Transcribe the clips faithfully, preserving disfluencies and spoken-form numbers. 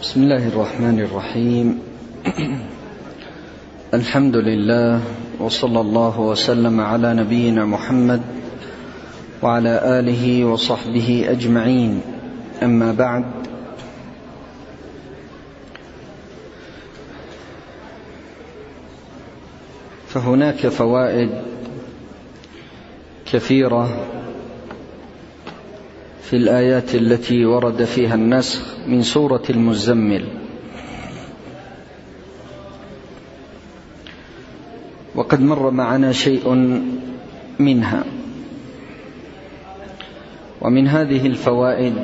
بسم الله الرحمن الرحيم. الحمد لله وصلى الله وسلم على نبينا محمد وعلى آله وصحبه أجمعين. أما بعد، فهناك فوائد كثيرة في الآيات التي ورد فيها النسخ من سورة المزمل، وقد مر معنا شيء منها. ومن هذه الفوائد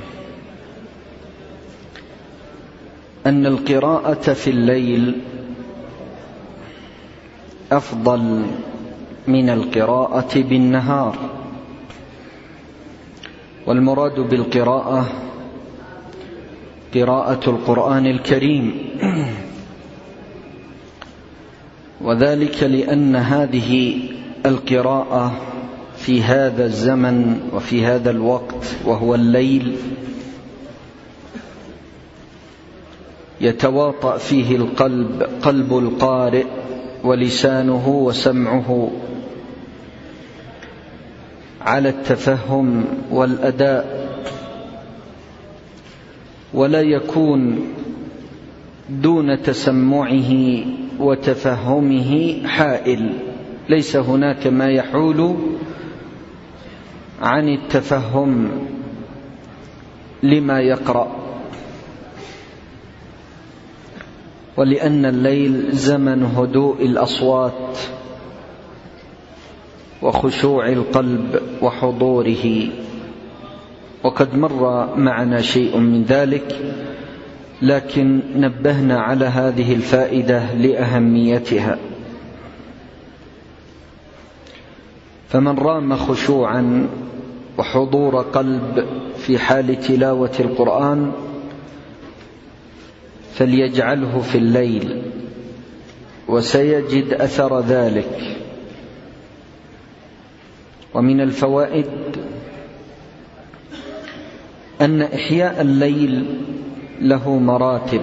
أن القراءة في الليل أفضل من القراءة بالنهار. والمراد بالقراءة قراءة القرآن الكريم، وذلك لأن هذه القراءة في هذا الزمن وفي هذا الوقت وهو الليل يتواطأ فيه القلب قلب القارئ ولسانه وسمعه على التفهم والأداء، ولا يكون دون تسمعه وتفهمه حائل. ليس هناك ما يحول عن التفهم لما يقرأ. ولأن الليل زمن هدوء الأصوات وخشوع القلب وحضوره، وقد مر معنا شيء من ذلك، لكن نبهنا على هذه الفائدة لأهميتها. فمن رام خشوعا وحضور قلب في حال تلاوة القرآن فليجعله في الليل، وسيجد أثر ذلك. ومن الفوائد أن إحياء الليل له مراتب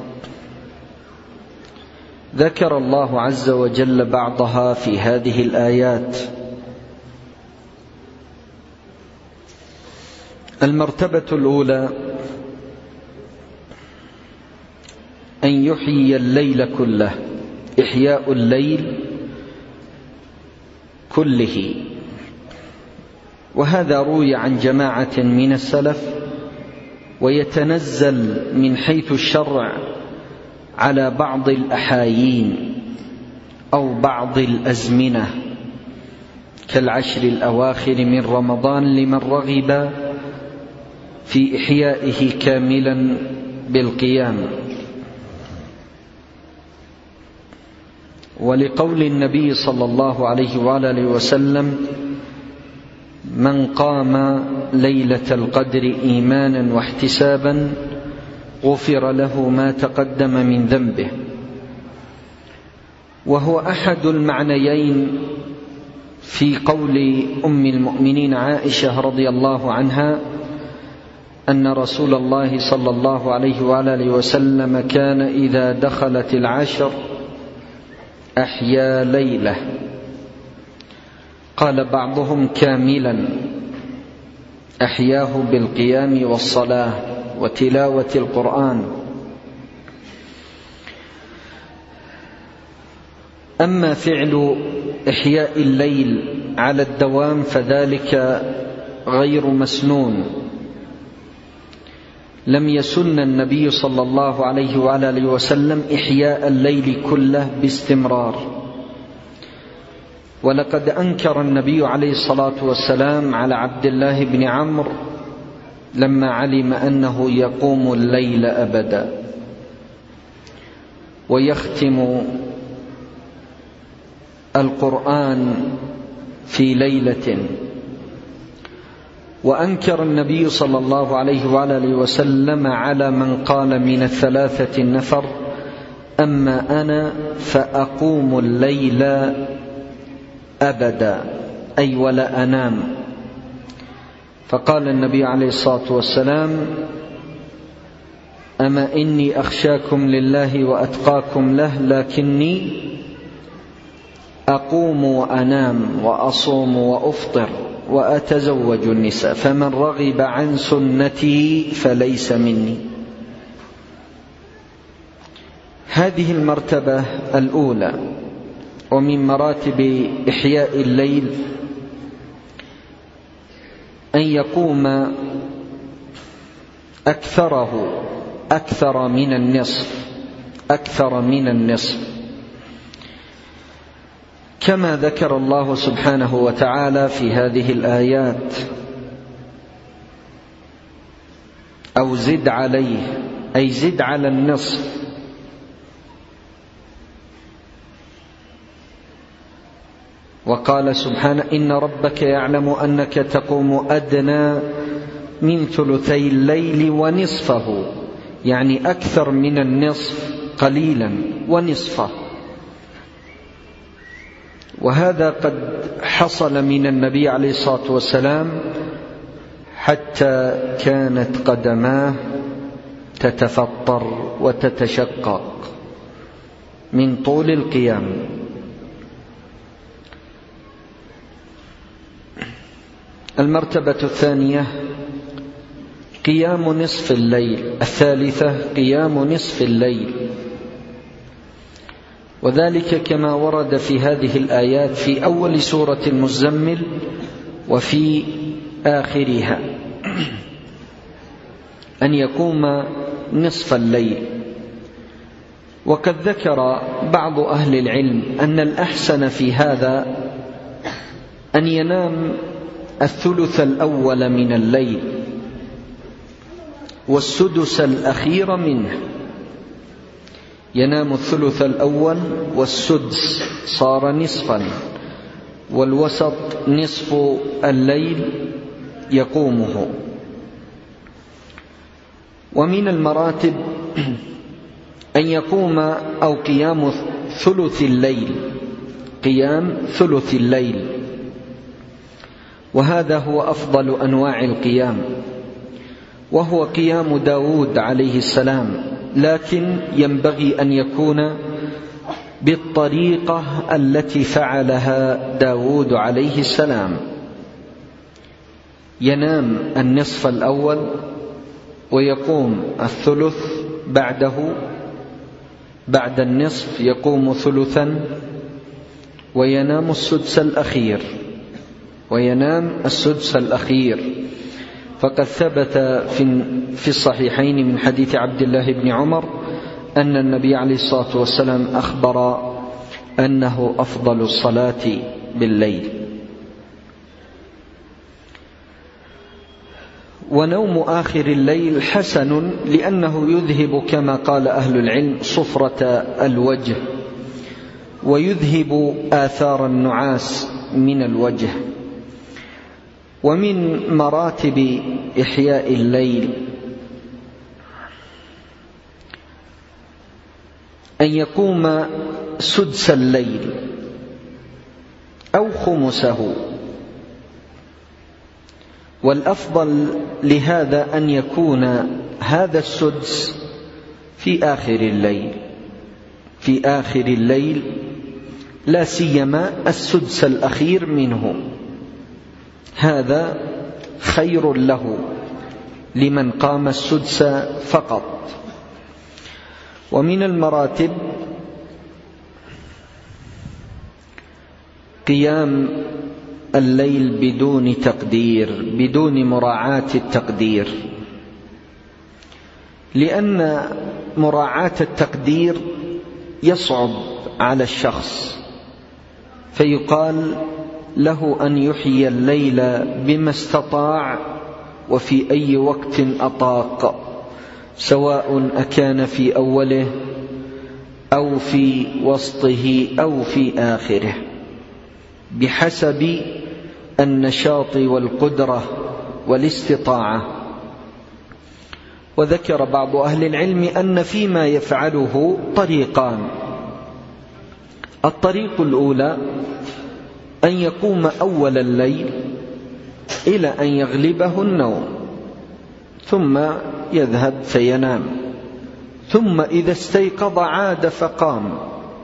ذكر الله عز وجل بعضها في هذه الآيات. المرتبة الأولى أن يحيي الليل كله، إحياء الليل كله، وهذا روي عن جماعة من السلف، ويتنزل من حيث الشرع على بعض الأحايين أو بعض الأزمنة كالعشر الأواخر من رمضان لمن رغب في إحيائه كاملا بالقيام. ولقول النبي صلى الله عليه وآله وسلم: من قام ليلة القدر إيمانا واحتسابا غفر له ما تقدم من ذنبه. وهو أحد المعنيين في قول أم المؤمنين عائشة رضي الله عنها أن رسول الله صلى الله عليه وآله وسلم كان إذا دخلت العشر أحيا ليلة. قال بعضهم كاملا، أحياه بالقيام والصلاة وتلاوة القرآن. أما فعل إحياء الليل على الدوام فذلك غير مسنون. لم يسن النبي صلى الله عليه وآله وسلم إحياء الليل كله باستمرار. ولقد أنكر النبي عليه الصلاة والسلام على عبد الله بن عمرو لما علم أنه يقوم الليل أبدا ويختم القرآن في ليلة. وأنكر النبي صلى الله عليه وآله وسلم على من قال من الثلاثة النفر: أما أنا فأقوم الليل أبدا، أي ولا أنام. فقال النبي عليه الصلاة والسلام: أما إني أخشاكم لله وأتقاكم له لكني أقوم وأنام وأصوم وأفطر وأتزوج النساء فمن رغب عن سنتي فليس مني. هذه المرتبة الأولى. ومن مراتب إحياء الليل أن يقوم أكثره أكثر من النصف أكثر من النصف كما ذكر الله سبحانه وتعالى في هذه الآيات: أو زد عليه، أي زد على النصف. وقال سبحانه: إن ربك يعلم أنك تقوم أدنى من ثلثي الليل ونصفه، يعني أكثر من النصف قليلا ونصفه. وهذا قد حصل من النبي عليه الصلاة والسلام حتى كانت قدماه تتفطر وتتشقق من طول القيام. المرتبة الثانية قيام نصف الليل. الثالثة قيام نصف الليل، وذلك كما ورد في هذه الآيات في أول سورة المزمل وفي آخرها، أن يقوم نصف الليل. وقد ذكر بعض أهل العلم أن الأحسن في هذا أن ينام الثلث الأول من الليل والسدس الأخير منه. ينام الثلث الأول والسدس صار نصفا، والوسط نصف الليل يقومه. ومن المراتب أن يقوم أو قيام ثلث الليل، قيام ثلث الليل، وهذا هو أفضل أنواع القيام، وهو قيام داود عليه السلام، لكن ينبغي أن يكون بالطريقة التي فعلها داود عليه السلام. ينام النصف الأول ويقوم الثلث بعده، بعد النصف يقوم ثلثا وينام السدس الأخير وينام السدس الأخير فقد ثبت في الصحيحين من حديث عبد الله بن عمر أن النبي عليه الصلاة والسلام أخبر أنه أفضل الصلاة بالليل. ونوم آخر الليل حسن، لأنه يذهب كما قال أهل العلم صفرة الوجه، ويذهب آثار النعاس من الوجه. ومن مراتب إحياء الليل أن يقوم سدس الليل أو خمسه، والأفضل لهذا أن يكون هذا السدس في آخر الليل في آخر الليل لا سيما السدس الأخير منه، هذا خير له لمن قام السدس فقط. ومن المراتب قيام الليل بدون تقدير، بدون مراعاة التقدير، لأن مراعاة التقدير يصعب على الشخص، فيقال له أن يحيي الليل بما استطاع وفي أي وقت أطاق، سواء أكان في أوله أو في وسطه أو في آخره، بحسب النشاط والقدرة والاستطاعة. وذكر بعض أهل العلم أن فيما يفعله طريقان: الطريق الأولى أن يقوم أول الليل إلى أن يغلبه النوم ثم يذهب فينام، ثم إذا استيقظ عاد فقام.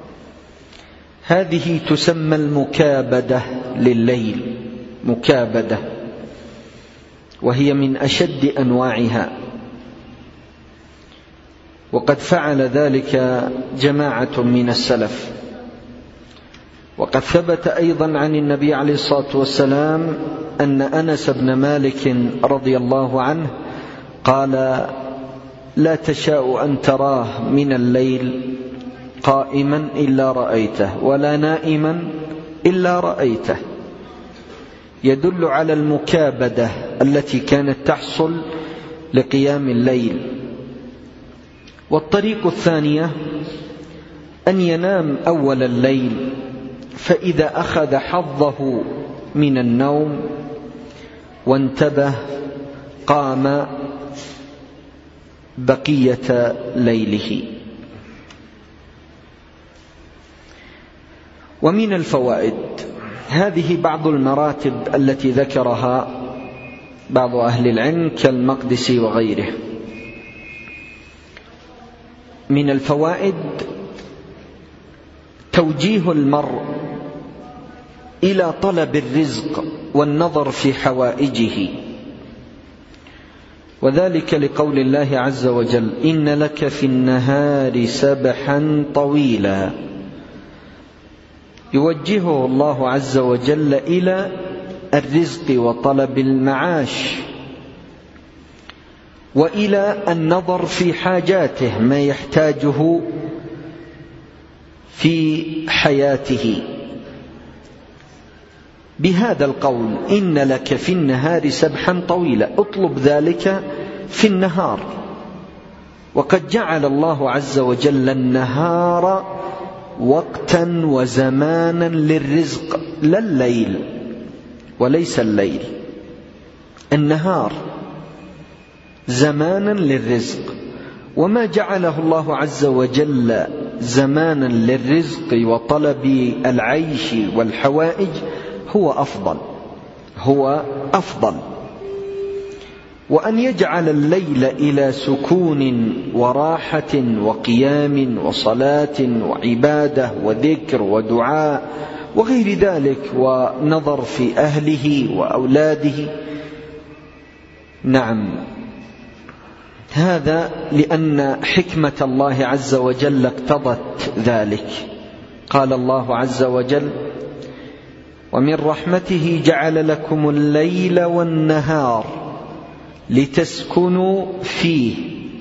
هذه تسمى المكابدة لليل، مكابدة، وهي من أشد أنواعها، وقد فعل ذلك جماعة من السلف. وقد ثبت أيضا عن النبي عليه الصلاة والسلام أن أنس بن مالك رضي الله عنه قال: لا تشاء أن تراه من الليل قائما إلا رأيته، ولا نائما إلا رأيته، يدل على المكابدة التي كانت تحصل لقيام الليل. والطريق الثانية أن ينام أول الليل، فإذا أخذ حظه من النوم وانتبه قام بقية ليله. ومن الفوائد، هذه بعض المراتب التي ذكرها بعض أهل العلم كالمقدسي وغيره. من الفوائد توجيه المرء إلى طلب الرزق والنظر في حوائجه، وذلك لقول الله عز وجل: إن لك في النهار سبحا طويلا. يوجهه الله عز وجل إلى الرزق وطلب المعاش، وإلى النظر في حاجاته، ما يحتاجه في حياته، بهذا القول: إن لك في النهار سبحا طويلا، اطلب ذلك في النهار. وقد جعل الله عز وجل النهار وقتا وزمانا للرزق، لا الليل، وليس الليل، النهار زمانا للرزق. وما جعله الله عز وجل زمانا للرزق وطلب العيش والحوائج هو أفضل، هو أفضل. وأن يجعل الليل إلى سكون وراحة وقيام وصلاة وعبادة وذكر ودعاء وغير ذلك، ونظر في أهله وأولاده. نعم، هذا لأن حكمة الله عز وجل اقتضت ذلك. قال الله عز وجل: ومن رحمته جعل لكم الليل والنهار لتسكنوا فيه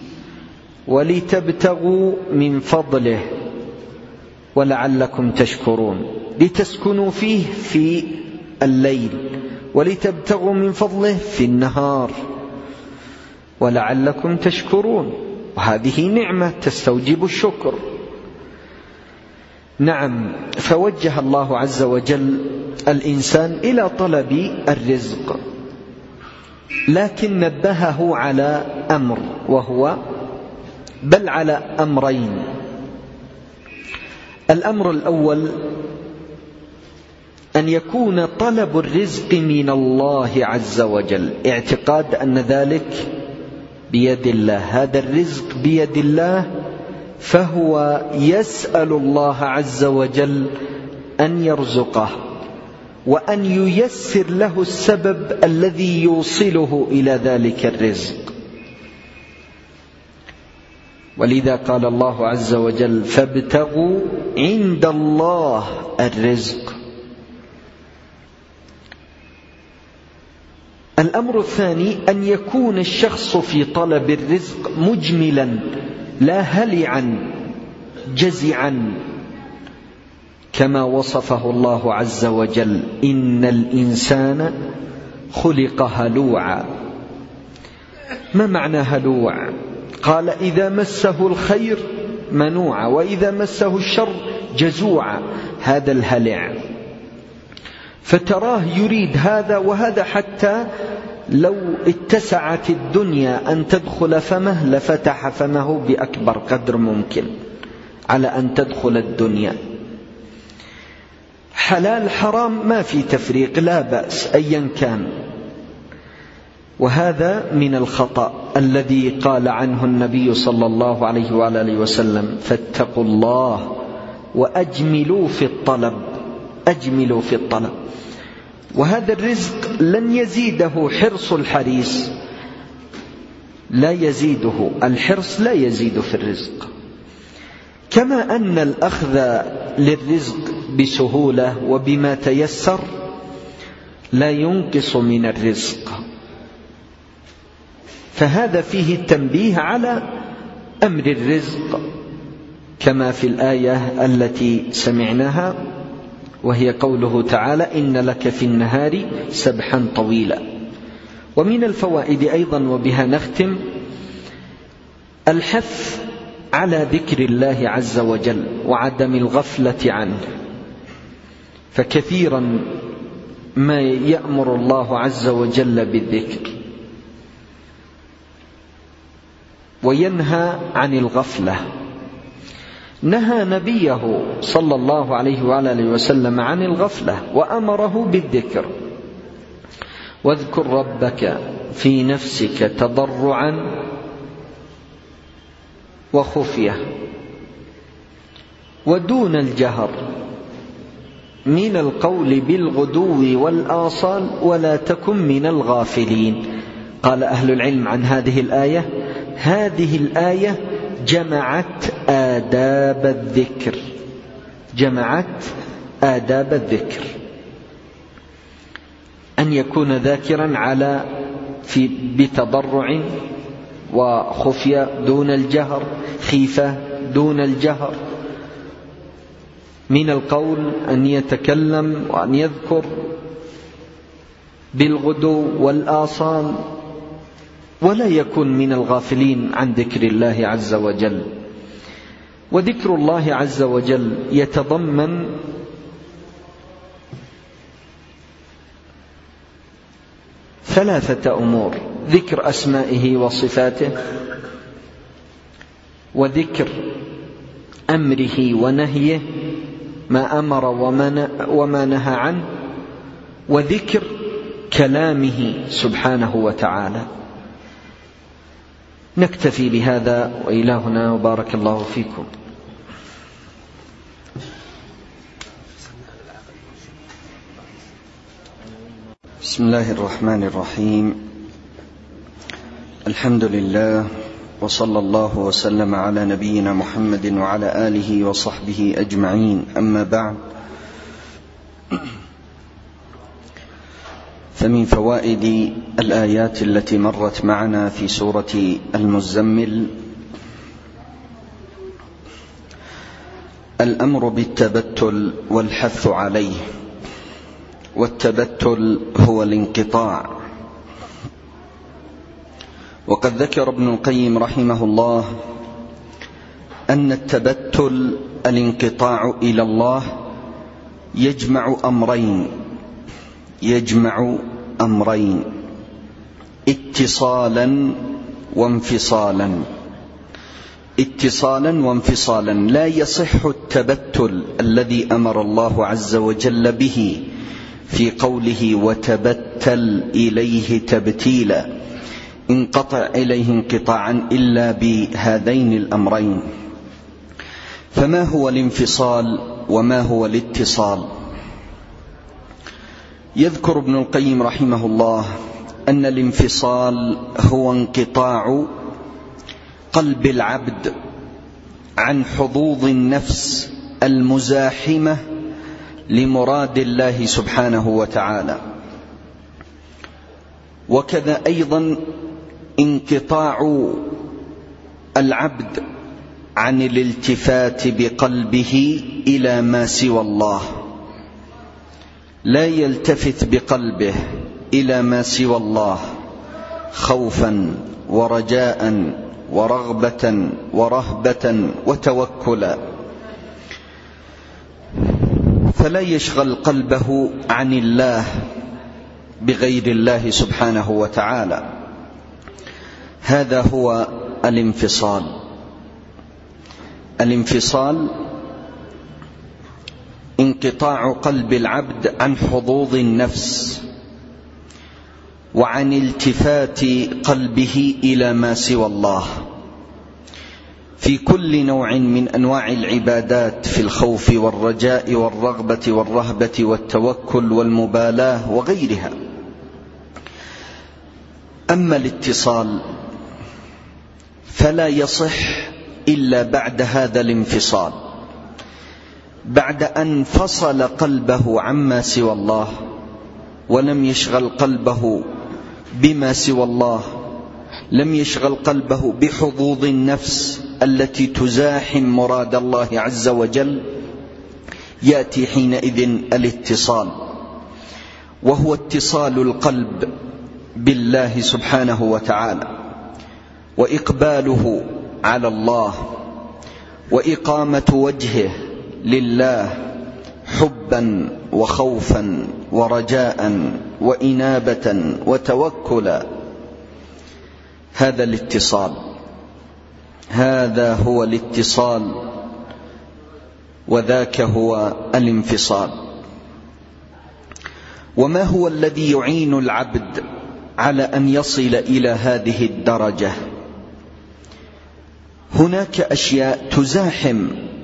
ولتبتغوا من فضله ولعلكم تشكرون. لتسكنوا فيه في الليل، ولتبتغوا من فضله في النهار، ولعلكم تشكرون، وهذه نعمة تستوجب الشكر. نعم، فوجه الله عز وجل الإنسان إلى طلب الرزق، لكن نبهه على أمر، وهو بل على أمرين. الأمر الأول أن يكون طلب الرزق من الله عز وجل، اعتقاد أن ذلك بيد الله، هذا الرزق بيد الله، فهو يسأل الله عز وجل أن يرزقه وأن ييسر له السبب الذي يوصله إلى ذلك الرزق. ولذا قال الله عز وجل: فابتغوا عند الله الرزق. الأمر الثاني أن يكون الشخص في طلب الرزق مجملا، لا هلعا جزعا، كما وصفه الله عز وجل: إن الإنسان خلق هلوعا. ما معنى هلوع؟ قال: إذا مسه الخير منوعا، وإذا مسه الشر جزوعا. هذا الهلع، فتراه يريد هذا وهذا، حتى لو اتسعت الدنيا أن تدخل فمه لفتح فمه بأكبر قدر ممكن على أن تدخل الدنيا. حلال حرام ما في تفريق، لا بأس أيا كان، وهذا من الخطأ الذي قال عنه النبي صلى الله عليه وآله وسلم: فاتقوا الله وأجملوا في الطلب. أجملوا في الطلب. وهذا الرزق لن يزيده حرص الحريص، لا يزيده الحرص، لا يزيد في الرزق. كما أن الأخذ للرزق بسهولة وبما تيسر لا ينقص من الرزق، فهذا فيه التنبيه على أمر الرزق كما في الآية التي سمعناها، وهي قوله تعالى: إن لك في النهار سبحا طويلا. ومن الفوائد أيضا، وبها نختم، الحث على ذكر الله عز وجل وعدم الغفلة عنه، فكثيرا ما يأمر الله عز وجل بالذكر وينهى عن الغفلة. نهى نبيه صلى الله عليه وآله وسلم عن الغفلة وأمره بالذكر: واذكر ربك في نفسك تضرعا وخفية ودون الجهر من القول بالغدو والآصال ولا تكن من الغافلين. قال أهل العلم عن هذه الآية: هذه الآية جمعت آداب الذكر، جمعت آداب الذكر، أن يكون ذاكرا على في بتضرع وخفية دون الجهر، خيفة دون الجهر، من القول أن يتكلم وأن يذكر بالغدو والآصال، ولا يكون من الغافلين عن ذكر الله عز وجل. وذكر الله عز وجل يتضمن ثلاثة أمور: ذكر أسمائه وصفاته، وذكر أمره ونهيه، ما أمر وما نهى عنه، وذكر كلامه سبحانه وتعالى. نكتفي بهذا وإلهنا، وبارك الله فيكم. بسم الله الرحمن الرحيم. الحمد لله، وصلى الله وسلم على نبينا محمد وعلى آله وصحبه أجمعين. أما بعد، فمن فوائد الآيات التي مرت معنا في سورة المزمل الأمر بالتبتل والحث عليه. والتبتل هو الانقطاع. وقد ذكر ابن القيم رحمه الله أن التبتل الانقطاع إلى الله يجمع أمرين يجمع أمرين اتصالا وانفصالا اتصالا وانفصالا. لا يصح التبتل الذي أمر الله عز وجل به في قوله: وتبتل إليه تبتيلا، انقطع إليه انقطاعا، إلا بهذين الأمرين. فما هو الانفصال وما هو الاتصال؟ يذكر ابن القيم رحمه الله أن الانفصال هو انقطاع قلب العبد عن حظوظ النفس المزاحمة لمراد الله سبحانه وتعالى، وكذا أيضا انقطاع العبد عن الالتفات بقلبه إلى ما سوى الله. لا يلتفت بقلبه إلى ما سوى الله خوفا ورجاء ورغبة ورهبة وتوكلا، فلا يشغل قلبه عن الله بغير الله سبحانه وتعالى. هذا هو الانفصال. الانفصال انقطاع قلب العبد عن حظوظ النفس وعن التفات قلبه إلى ما سوى الله في كل نوع من أنواع العبادات، في الخوف والرجاء والرغبة والرهبة والتوكل والمبالاة وغيرها. أما الاتصال فلا يصح إلا بعد هذا الانفصال، بعد أن فصل قلبه عما سوى الله ولم يشغل قلبه بما سوى الله، لم يشغل قلبه بحظوظ النفس التي تزاحم مراد الله عز وجل، يأتي حينئذ الاتصال، وهو اتصال القلب بالله سبحانه وتعالى، وإقباله على الله، وإقامة وجهه لله حبا وخوفا ورجاء وإنابة وتوكلا. هذا الاتصال، هذا هو الاتصال، وذاك هو الانفصال. وما هو الذي يعين العبد على أن يصل إلى هذه الدرجة؟ هناك أشياء تزاحم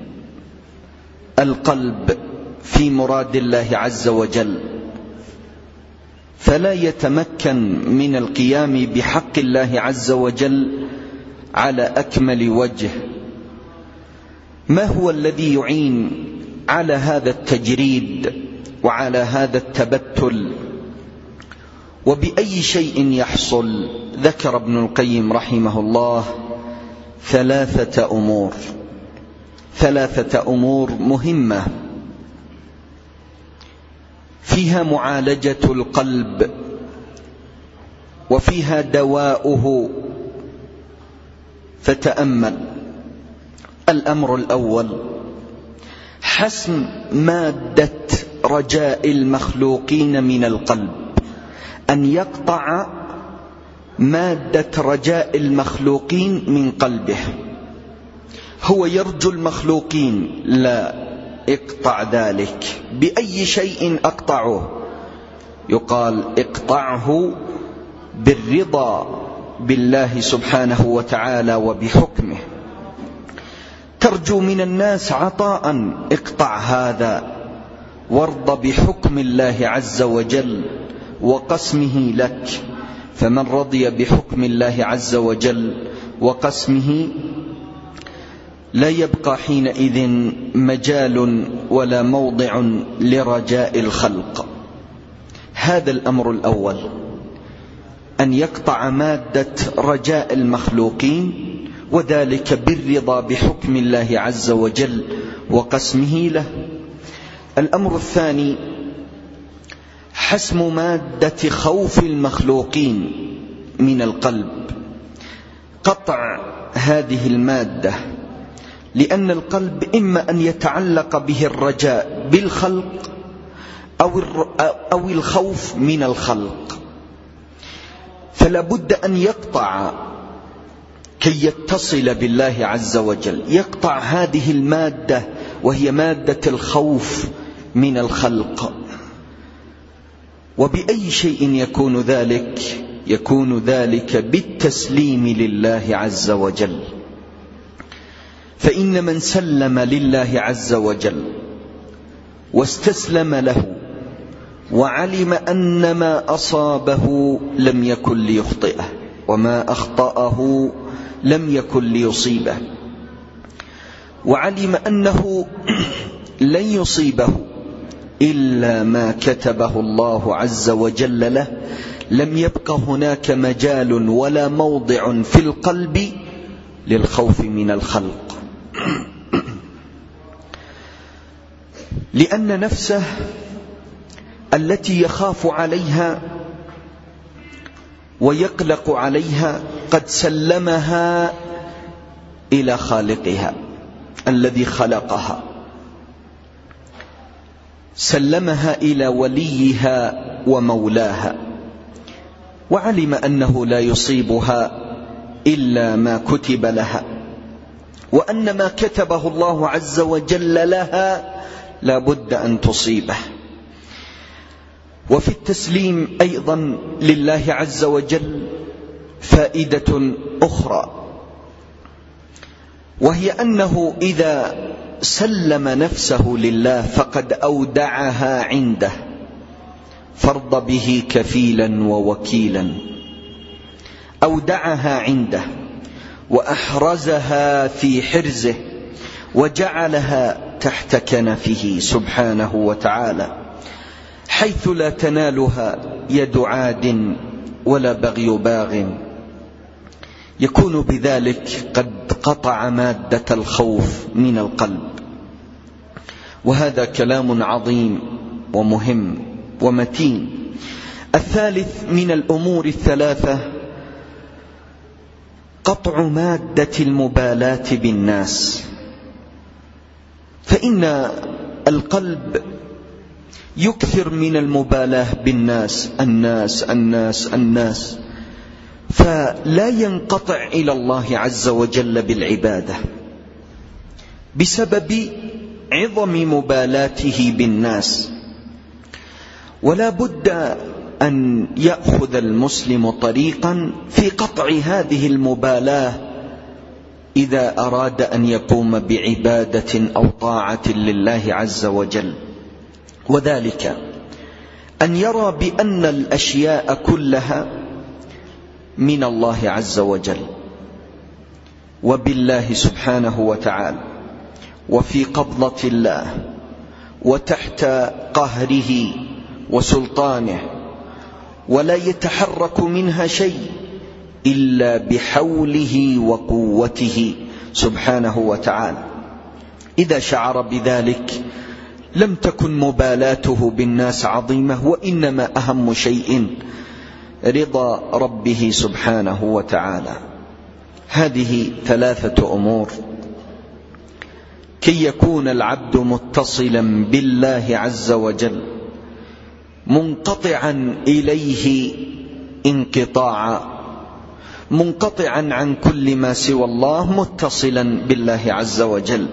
القلب في مراد الله عز وجل، فلا يتمكن من القيام بحق الله عز وجل على أكمل وجه. ما هو الذي يعين على هذا التجريد وعلى هذا التبتل؟ وبأي شيء يحصل؟ ذكر ابن القيم رحمه الله ثلاثة أمور، ثلاثة أمور مهمة فيها معالجة القلب وفيها دواؤه، فتأمل. الأمر الأول حسم مادة رجاء المخلوقين من القلب، أن يقطع مادة رجاء المخلوقين من قلبه. هو يرجو المخلوقين، لا، اقطع ذلك. بأي شيء أقطعه؟ يقال اقطعه بالرضا بالله سبحانه وتعالى وبحكمه. ترجو من الناس عطاء، اقطع هذا وارض بحكم الله عز وجل وقسمه لك. فمن رضي بحكم الله عز وجل وقسمه لا يبقى حينئذ مجال ولا موضع لرجاء الخلق. هذا الأمر الأول، أن يقطع مادة رجاء المخلوقين، وذلك بالرضا بحكم الله عز وجل وقسمه له. الأمر الثاني حسم مادة خوف المخلوقين من القلب، قطع هذه المادة، لأن القلب إما أن يتعلق به الرجاء بالخلق أو الخوف من الخلق، فلا بد أن يقطع كي يتصل بالله عز وجل، يقطع هذه المادة وهي مادة الخوف من الخلق. وبأي شيء يكون ذلك؟ يكون ذلك بالتسليم لله عز وجل. فإن من سلم لله عز وجل واستسلم له وعلم أن ما أصابه لم يكن ليخطئه وما أخطأه لم يكن ليصيبه، وعلم أنه لن يصيبه إلا ما كتبه الله عز وجل له، لم يبق هناك مجال ولا موضع في القلب للخوف من الخلق. لأن نفسه التي يخاف عليها ويقلق عليها قد سلمها إلى خالقها الذي خلقها، سلمها إلى وليها ومولاها، وعلم أنه لا يصيبها إلا ما كتب لها، وأن ما كتبه الله عز وجل لها لا بد أن تصيبه. وفي التسليم أيضا لله عز وجل فائدة أخرى، وهي أنه إذا سلم نفسه لله فقد أودعها عنده، فرض به كفيلا ووكيلا، أودعها عنده وأحرزها في حرزه وجعلها تحت كنفه سبحانه وتعالى، حيث لا تنالها يد عاد ولا بغي باغ، يكون بذلك قد قطع مادة الخوف من القلب. وهذا كلام عظيم ومهم ومتين. الثالث من الأمور الثلاثة قطع مادة المبالاة بالناس، فإن القلب يكثر من المبالاة بالناس، الناس الناس الناس، فلا ينقطع إلى الله عز وجل بالعبادة بسبب عظم مبالاته بالناس. ولا بد أن يأخذ المسلم طريقا في قطع هذه المبالاة إذا أراد أن يقوم بعبادة أو طاعة لله عز وجل، وذلك أن يرى بأن الأشياء كلها من الله عز وجل وبالله سبحانه وتعالى، وفي قبضة الله وتحت قهره وسلطانه، ولا يتحرك منها شيء إلا بحوله وقوته سبحانه وتعالى. إذا شعر بذلك لم تكن مبالاته بالناس عظيمة، وإنما أهم شيء رضا ربه سبحانه وتعالى. هذه ثلاثة أمور كي يكون العبد متصلا بالله عز وجل، منقطعا إليه انقطاعا، منقطعا عن كل ما سوى الله، متصلا بالله عز وجل.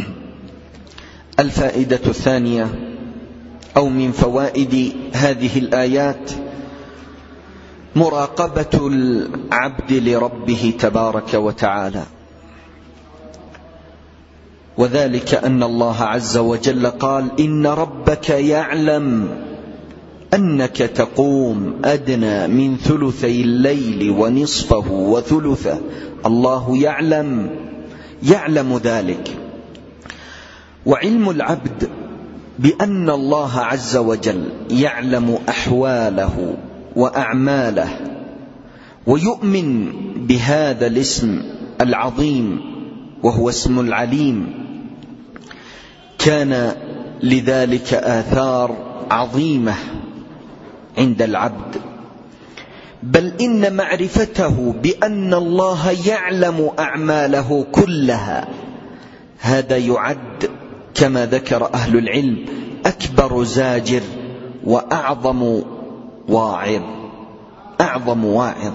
الفائدة الثانية أو من فوائد هذه الآيات مراقبة العبد لربه تبارك وتعالى، وذلك أن الله عز وجل قال: إن ربك يعلم أنك تقوم أدنى من ثلثي الليل ونصفه وثلثه. الله يعلم يعلم ذلك. وعلم العبد بأن الله عز وجل يعلم أحواله وأعماله، ويؤمن بهذا الاسم العظيم وهو اسم العليم، كان لذلك آثار عظيمة عند العبد. بل إن معرفته بأن الله يعلم أعماله كلها، هذا يعد كما ذكر أهل العلم أكبر زاجر وأعظم واعظ أعظم واعظ.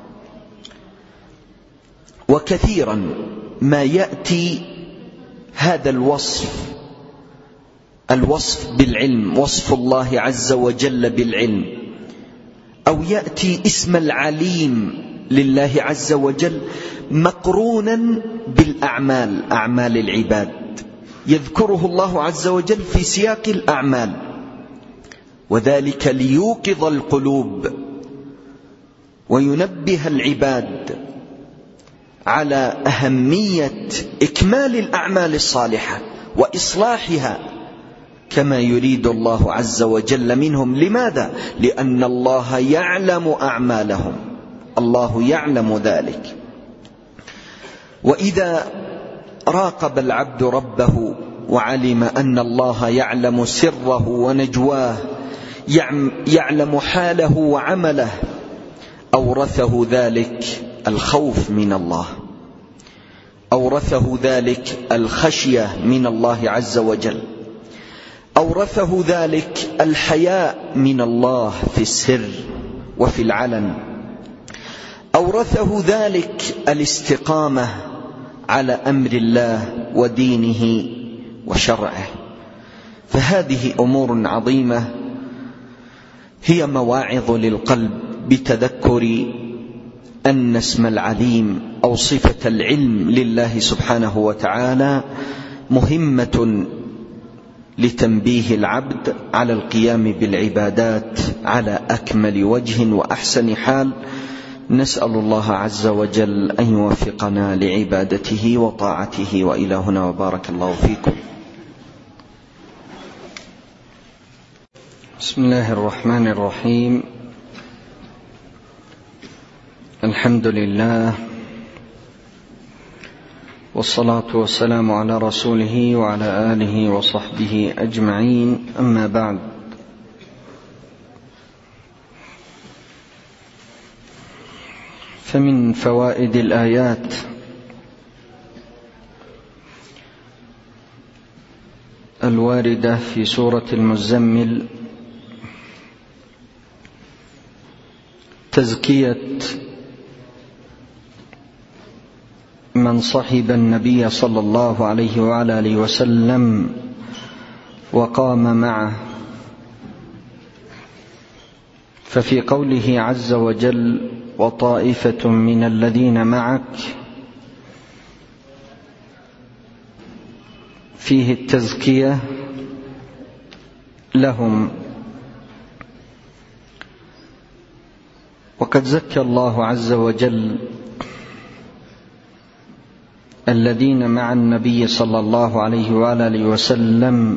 وكثيرا ما يأتي هذا الوصف الوصف بالعلم، وصف الله عز وجل بالعلم، أو يأتي اسم العليم لله عز وجل مقرونا بالأعمال، أعمال العباد، يذكره الله عز وجل في سياق الأعمال، وذلك ليوقظ القلوب وينبه العباد على أهمية إكمال الأعمال الصالحة وإصلاحها كما يريد الله عز وجل منهم. لماذا؟ لأن الله يعلم أعمالهم، الله يعلم ذلك. وإذا راقب العبد ربه وعلم أن الله يعلم سره ونجواه، يعلم حاله وعمله، أورثه ذلك الخوف من الله، أورثه ذلك الخشية من الله عز وجل، أورثه ذلك الحياء من الله في السر وفي العلن، أورثه ذلك الاستقامة على أمر الله ودينه وشرعه. فهذه أمور عظيمة هي مواعظ للقلب بتذكر أن اسم العليم أو صفة العلم لله سبحانه وتعالى مهمة لتنبيه العبد على القيام بالعبادات على أكمل وجه وأحسن حال. نسأل الله عز وجل أن يوفقنا لعبادته وطاعته. وإلى هنا وبارك الله فيكم. بسم الله الرحمن الرحيم. الحمد لله والصلاة والسلام على رسوله وعلى آله وصحبه أجمعين. أما بعد، فمن فوائد الآيات الواردة في سورة المزمل تزكية من صحب النبي صلى الله عليه وعلى آله وسلم وقام معه. ففي قوله عز وجل وطائفة من الذين معك فيه التزكية لهم، وقد زكى الله عز وجل الذين مع النبي صلى الله عليه وآله وسلم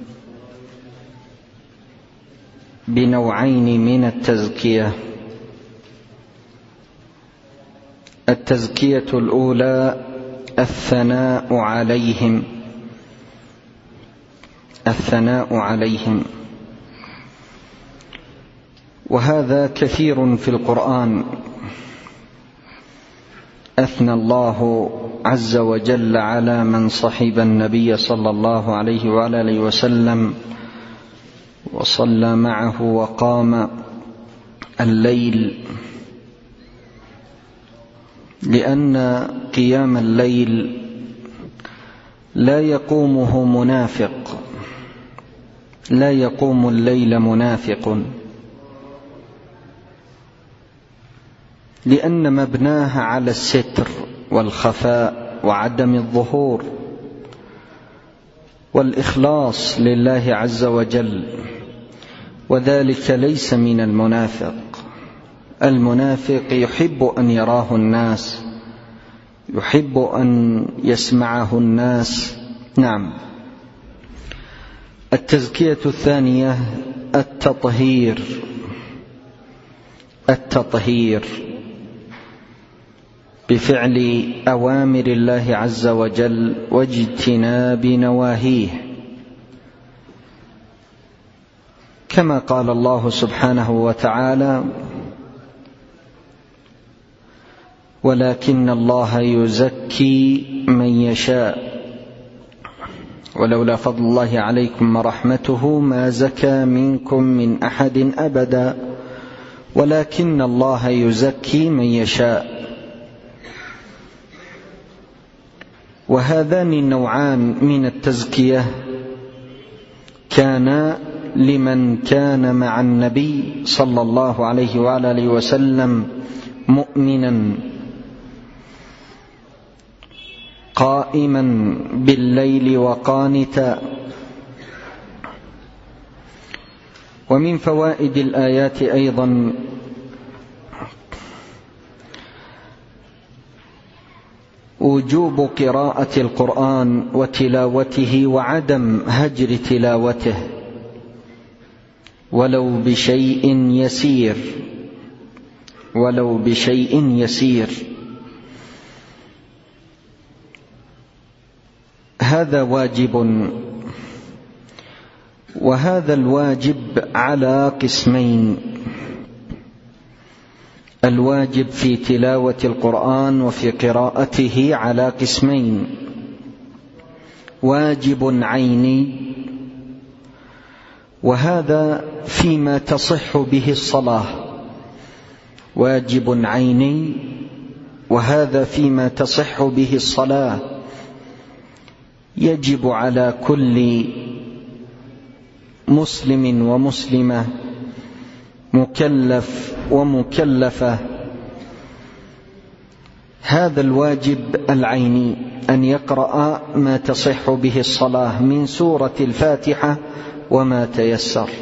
بنوعين من التزكية. التزكية الأولى الثناء عليهم الثناء عليهم وهذا كثير في القرآن. أثنى الله عز وجل على من صحب النبي صلى الله عليه وعلى آله وسلم وصلى معه وقام الليل، لأن قيام الليل لا يقومه منافق، لا يقوم الليل منافق، لأن مبناها على الستر والخفاء وعدم الظهور والإخلاص لله عز وجل، وذلك ليس من المنافق. المنافق يحب أن يراه الناس، يحب أن يسمعه الناس. نعم. التزكية الثانية التطهير التطهير بفعل أوامر الله عز وجل واجتناب نواهيه، كما قال الله سبحانه وتعالى ولكن الله يزكي من يشاء ولولا فضل الله عليكم ورحمته ما زكى منكم من أحد أبدا ولكن الله يزكي من يشاء. وهذان النوعان من التزكية كان لمن كان مع النبي صلى الله عليه وعلى آله وسلم مؤمنا قائما بالليل وقانتا. ومن فوائد الآيات أيضا وجوب قراءة القرآن وتلاوته وعدم هجر تلاوته ولو بشيء يسير ولو بشيء يسير هذا واجب، وهذا الواجب على قسمين: الواجب في تلاوة القرآن وفي قراءته على قسمين: واجب عيني، وهذا فيما تصح به الصلاة، واجب عيني وهذا فيما تصح به الصلاة، يجب على كل مسلم ومسلمة مكلف ومكلفة هذا الواجب العيني أن يقرأ ما تصح به الصلاة من سورة الفاتحة وما تيسر،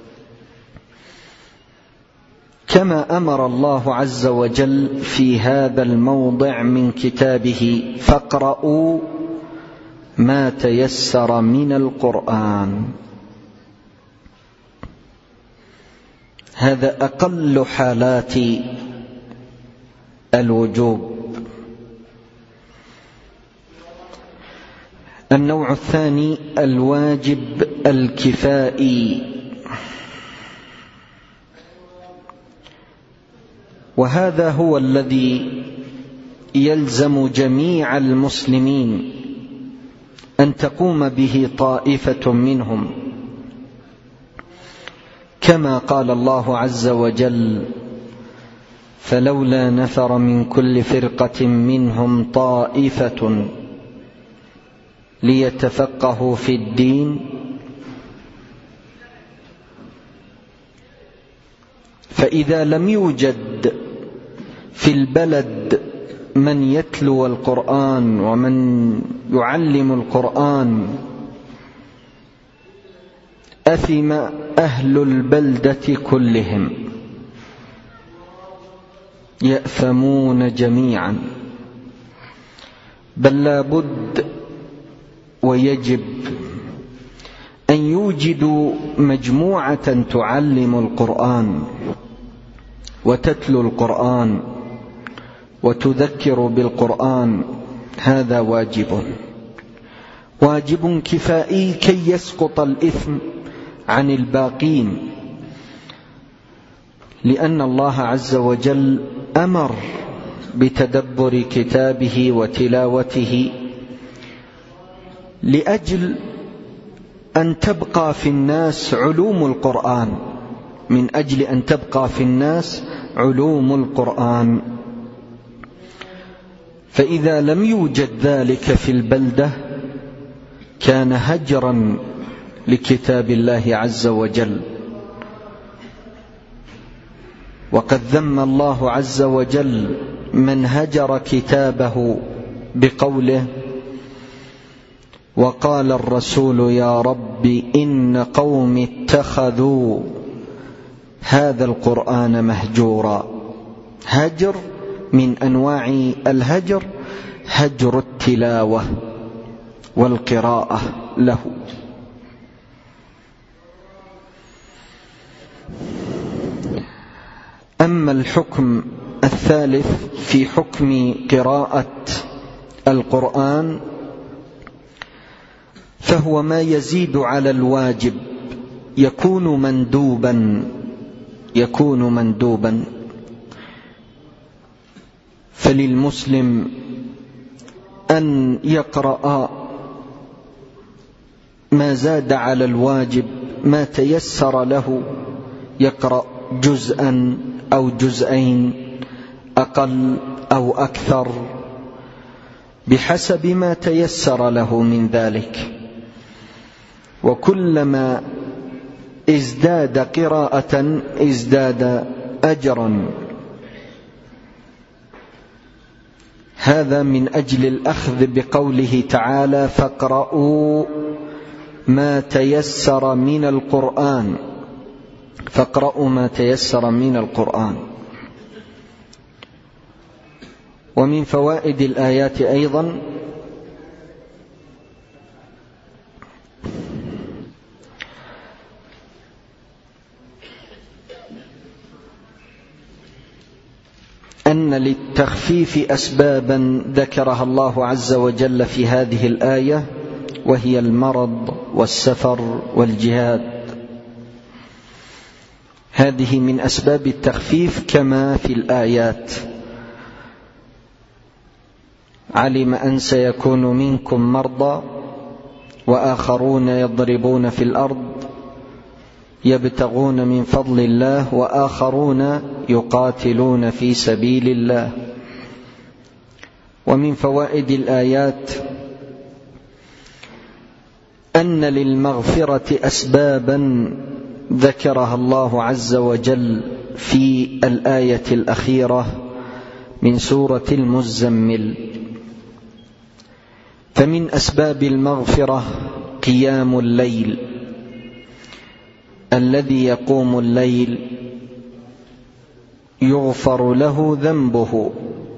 كما أمر الله عز وجل في هذا الموضع من كتابه: فاقرؤوا ما تيسر من القرآن. هذا أقل حالات الوجوب. النوع الثاني الواجب الكفائي، وهذا هو الذي يلزم جميع المسلمين أن تقوم به طائفة منهم، كما قال الله عز وجل: فلولا نفر من كل فرقة منهم طائفة ليتفقهوا في الدين فإذا لم يوجد في البلد من يتلو القرآن ومن يعلم القرآن أثم أهل البلدة كلهم، يأثمون جميعا. بل لا بد ويجب أن يوجدوا مجموعة تعلم القرآن وتتلو القرآن وتذكر بالقرآن. هذا واجب واجب كفائي كي يسقط الإثم عن الباقين، لأن الله عز وجل أمر بتدبر كتابه وتلاوته لأجل أن تبقى في الناس علوم القرآن، من أجل أن تبقى في الناس علوم القرآن. فإذا لم يوجد ذلك في البلدة كان هجرا لكتاب الله عز وجل. وقد ذم الله عز وجل من هجر كتابه بقوله: وقال الرسول يا رب إن قوم اتخذوا هذا القرآن مهجورا. هجر من أنواع الهجر هجر التلاوة والقراءة له. أما الحكم الثالث في حكم قراءة القرآن فهو ما يزيد على الواجب، يكون مندوبا يكون مندوبا فللمسلم أن يقرأ ما زاد على الواجب، ما تيسر له، يقرأ جزءا أو جزئين، أقل أو أكثر، بحسب ما تيسر له من ذلك. وكلما ازداد قراءة ازداد أجرا. هذا من أجل الأخذ بقوله تعالى: فاقرؤوا ما تيسر من القرآن. فاقرؤوا ما تيسر من القرآن. ومن فوائد الآيات أيضا أن للتخفيف أسبابا ذكرها الله عز وجل في هذه الآية، وهي المرض والسفر والجهاد. هذه من أسباب التخفيف كما في الآيات: علم أن سيكون منكم مرضى وآخرون يضربون في الأرض يبتغون من فضل الله وآخرون يقاتلون في سبيل الله. ومن فوائد الآيات أن للمغفرة أسبابا ذكرها الله عز وجل في الآية الأخيرة من سورة المزمل. فمن أسباب المغفرة قيام الليل. الذي يقوم الليل يغفر له ذنبه،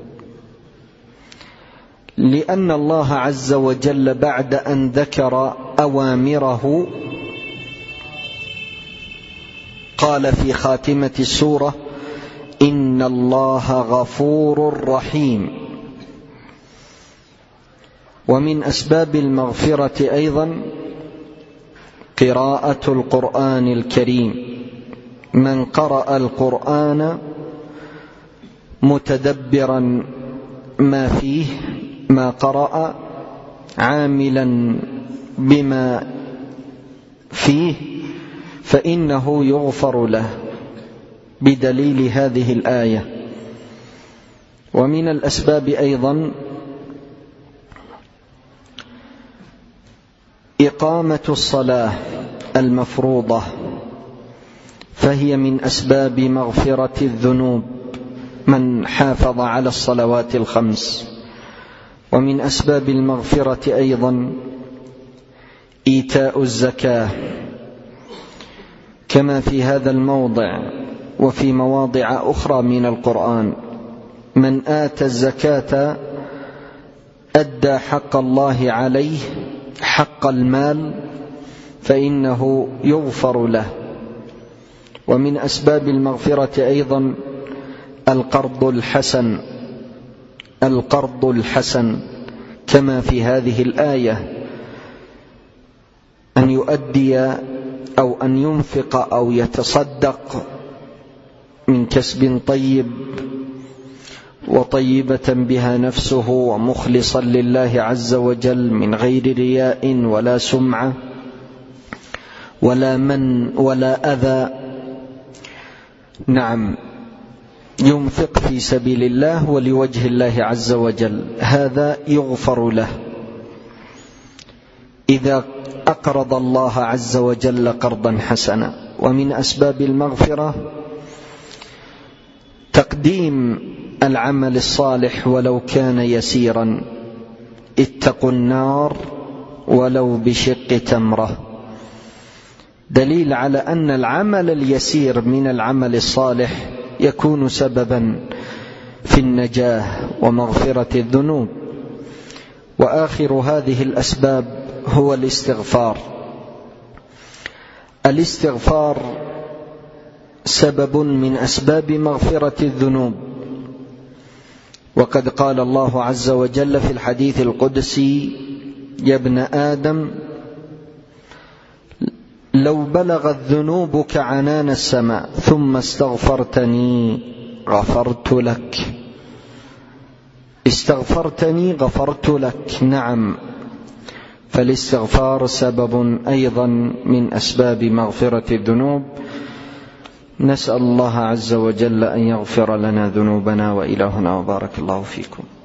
لأن الله عز وجل بعد أن ذكر أوامره قال في خاتمة السورة: إن الله غفور رحيم. ومن أسباب المغفرة أيضا قراءة القرآن الكريم. من قرأ القرآن متدبرا ما فيه ما قرأ عاملا بما فيه فإنه يغفر له بدليل هذه الآية. ومن الأسباب أيضا إقامة الصلاة المفروضة، فهي من أسباب مغفرة الذنوب من حافظ على الصلوات الخمس. ومن أسباب المغفرة أيضا إيتاء الزكاة، كما في هذا الموضع وفي مواضع أخرى من القرآن: من آتى الزكاة أدى حق الله عليه حق المال فإنه يغفر له. ومن أسباب المغفرة أيضا القرض الحسن القرض الحسن كما في هذه الآية: أن يؤدي أو أن ينفق أو يتصدق من كسب طيب وطيبة بها نفسه ومخلصا لله عز وجل من غير رياء ولا سمعة ولا من ولا أذى. نعم، ينفق في سبيل الله ولوجه الله عز وجل، هذا يغفر له إذا أقرض الله عز وجل قرضا حسنا. ومن أسباب المغفرة تقديم العمل الصالح ولو كان يسيرا: اتقوا النار ولو بشق تمرة. دليل على أن العمل اليسير من العمل الصالح يكون سببا في النجاة ومغفرة الذنوب. وآخر هذه الأسباب هو الاستغفار. الاستغفار سبب من أسباب مغفرة الذنوب، وقد قال الله عز وجل في الحديث القدسي: يا ابن آدم لو بلغت ذنوبك عنان السماء ثم استغفرتني غفرت لك. استغفرتني غفرت لك. نعم، فالاستغفار سبب أيضا من أسباب مغفرة الذنوب. نسأل الله عز وجل أن يغفر لنا ذنوبنا وإلهنا، وبارك الله فيكم.